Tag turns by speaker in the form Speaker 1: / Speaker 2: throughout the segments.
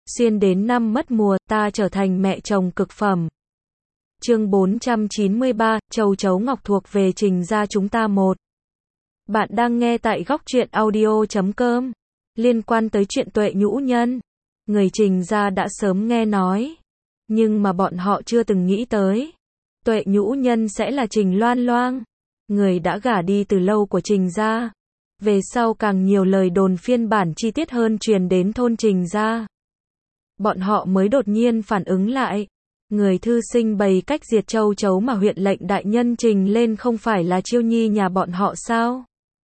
Speaker 1: Xuyên đến năm mất mùa, ta trở thành mẹ chồng cực phẩm. Chương 493, Châu Chấu Ngọc thuộc về Trình gia chúng ta một. Bạn đang nghe tại góc truyện audio.com. Liên quan tới chuyện Tuệ Nhũ Nhân, người Trình gia đã sớm nghe nói, nhưng mà bọn họ chưa từng nghĩ tới Tuệ Nhũ Nhân sẽ là Trình Loan Loan, người đã gả đi từ lâu của Trình gia. Về sau càng nhiều lời đồn phiên bản chi tiết hơn truyền đến thôn Trình gia. Bọn họ mới đột nhiên phản ứng lại. Người thư sinh bày cách diệt châu chấu mà huyện lệnh đại nhân trình lên không phải là Chiêu Nhi nhà bọn họ sao?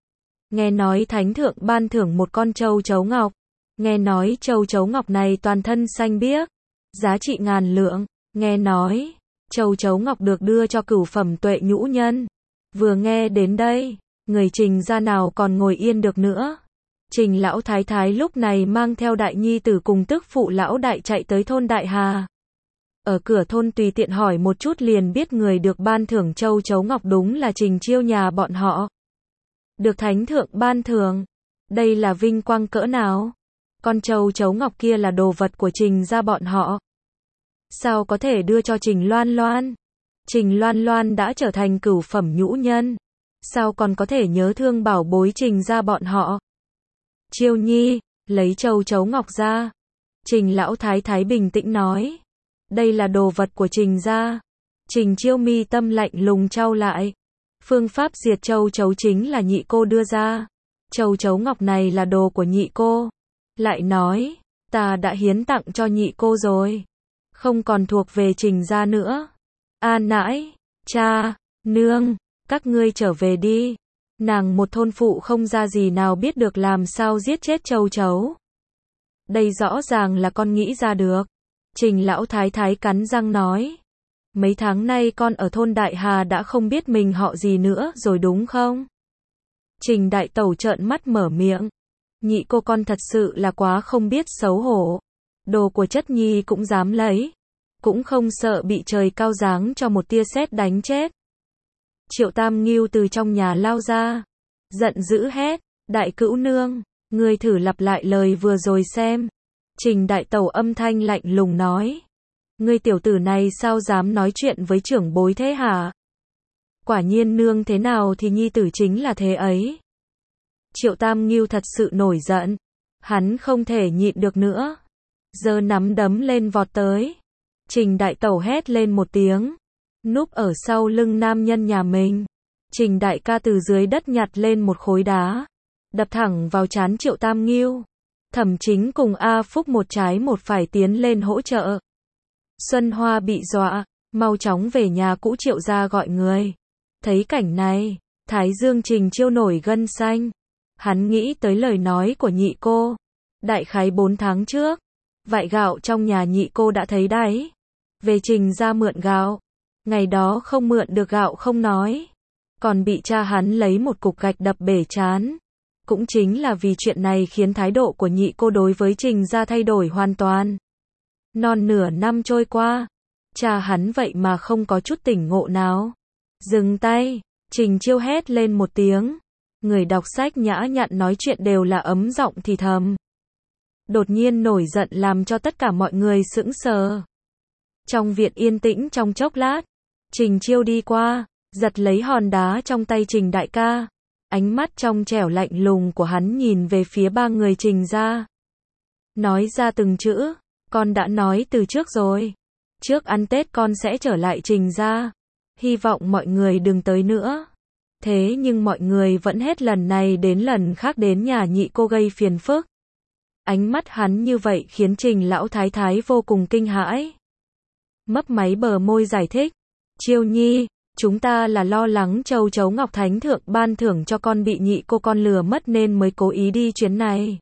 Speaker 1: Nghe nói thánh thượng ban thưởng một con châu chấu ngọc. Nghe nói châu chấu ngọc này toàn thân xanh biếc, giá trị ngàn lượng. Nghe nói châu chấu ngọc được đưa cho cửu phẩm Tuệ Nhũ Nhân. Vừa nghe đến đây, người Trình gia nào còn ngồi yên được nữa. Trình lão thái thái lúc này mang theo đại nhi tử cùng tức phụ lão đại chạy tới thôn Đại Hà. Ở cửa thôn tùy tiện hỏi một chút liền biết người được ban thưởng châu chấu ngọc đúng là Trình Chiêu nhà bọn họ. Được thánh thượng ban thưởng, đây là vinh quang cỡ nào? Con châu chấu ngọc kia là đồ vật của Trình gia bọn họ. Sao có thể đưa cho Trình Loan Loan? Trình Loan Loan đã trở thành cửu phẩm nhũ nhân, sao còn có thể nhớ thương bảo bối Trình gia bọn họ? Chiêu Nhi, lấy châu chấu ngọc ra. Trình lão thái thái bình tĩnh nói. Đây là đồ vật của Trình gia. Trình Chiêu mi tâm lạnh lùng trao lại. Phương pháp diệt châu chấu chính là nhị cô đưa ra. Châu chấu ngọc này là đồ của nhị cô. Lại nói, ta đã hiến tặng cho nhị cô rồi. Không còn thuộc về Trình gia nữa. A nãi, cha, nương, các ngươi trở về đi. Nàng một thôn phụ không ra gì nào biết được làm sao giết chết châu chấu. Đây rõ ràng là con nghĩ ra được. Trình lão thái thái cắn răng nói. Mấy tháng nay con ở thôn Đại Hà đã không biết mình họ gì nữa rồi đúng không? Trình đại tẩu trợn mắt mở miệng. Nhị cô con thật sự là quá không biết xấu hổ. Đồ của chất nhi cũng dám lấy. Cũng không sợ bị trời cao giáng cho một tia sét đánh chết. Triệu Tam Ngưu từ trong nhà lao ra. Giận dữ hét. Đại cữu nương, ngươi thử lặp lại lời vừa rồi xem. Trình đại tẩu âm thanh lạnh lùng nói. Ngươi tiểu tử này sao dám nói chuyện với trưởng bối thế hả? Quả nhiên nương thế nào thì nhi tử chính là thế ấy. Triệu Tam Ngưu thật sự nổi giận. Hắn không thể nhịn được nữa. Giơ nắm đấm lên vọt tới. Trình đại tẩu hét lên một tiếng. Núp ở sau lưng nam nhân nhà mình. Trình đại ca từ dưới đất nhặt lên một khối đá. Đập thẳng vào trán Triệu Tam Ngưu. Thẩm Chính cùng A Phúc một trái một phải tiến lên hỗ trợ. Xuân Hoa bị dọa, mau chóng về nhà cũ Triệu gia gọi người. Thấy cảnh này, Thái Dương Trình Chiêu nổi gân xanh. Hắn nghĩ tới lời nói của nhị cô. Đại khái 4 tháng trước, vại gạo trong nhà nhị cô đã thấy đấy. Về Trình gia mượn gạo. Ngày đó không mượn được gạo không nói. Còn bị cha hắn lấy một cục gạch đập bể trán. Cũng chính là vì chuyện này khiến thái độ của nhị cô đối với Trình gia thay đổi hoàn toàn. Non nửa năm trôi qua, cha hắn vậy mà không có chút tỉnh ngộ nào. Dừng tay, Trình Chiêu hét lên một tiếng. Người đọc sách nhã nhặn nói chuyện đều là ấm giọng thì thầm. Đột nhiên nổi giận làm cho tất cả mọi người sững sờ. Trong viện yên tĩnh trong chốc lát, Trình Chiêu đi qua, giật lấy hòn đá trong tay Trình đại ca. Ánh mắt trong trẻo lạnh lùng của hắn nhìn về phía ba người Trình gia. Nói ra từng chữ, con đã nói từ trước rồi. Trước ăn Tết con sẽ trở lại Trình gia. Hy vọng mọi người đừng tới nữa. Thế nhưng mọi người vẫn hết lần này đến lần khác đến nhà nhị cô gây phiền phức. Ánh mắt hắn như vậy khiến Trình lão thái thái vô cùng kinh hãi. Mấp máy bờ môi giải thích. Chiêu Nhi, chúng ta là lo lắng châu chấu ngọc thánh thượng ban thưởng cho con bị nhị cô con lừa mất nên mới cố ý đi chuyến này.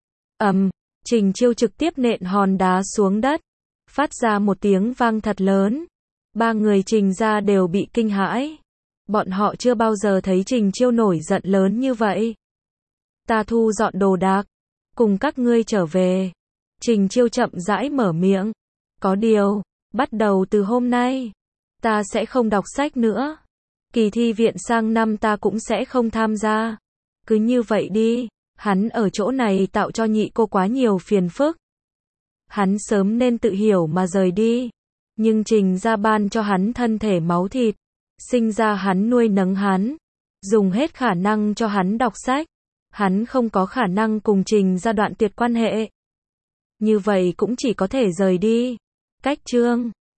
Speaker 1: Trình Chiêu trực tiếp nện hòn đá xuống đất. Phát ra một tiếng vang thật lớn. Ba người Trình gia đều bị kinh hãi. Bọn họ chưa bao giờ thấy Trình Chiêu nổi giận lớn như vậy. Ta thu dọn đồ đạc. Cùng các ngươi trở về. Trình Chiêu chậm rãi mở miệng. Có điều, bắt đầu từ hôm nay, ta sẽ không đọc sách nữa. Kỳ thi viện sang năm ta cũng sẽ không tham gia. Cứ như vậy đi. Hắn ở chỗ này tạo cho nhị cô quá nhiều phiền phức. Hắn sớm nên tự hiểu mà rời đi. Nhưng Trình gia ban cho hắn thân thể máu thịt, sinh ra hắn nuôi nấng hắn, dùng hết khả năng cho hắn đọc sách. Hắn không có khả năng cùng Trình gia đoạn tuyệt quan hệ. Như vậy cũng chỉ có thể rời đi. Cách chương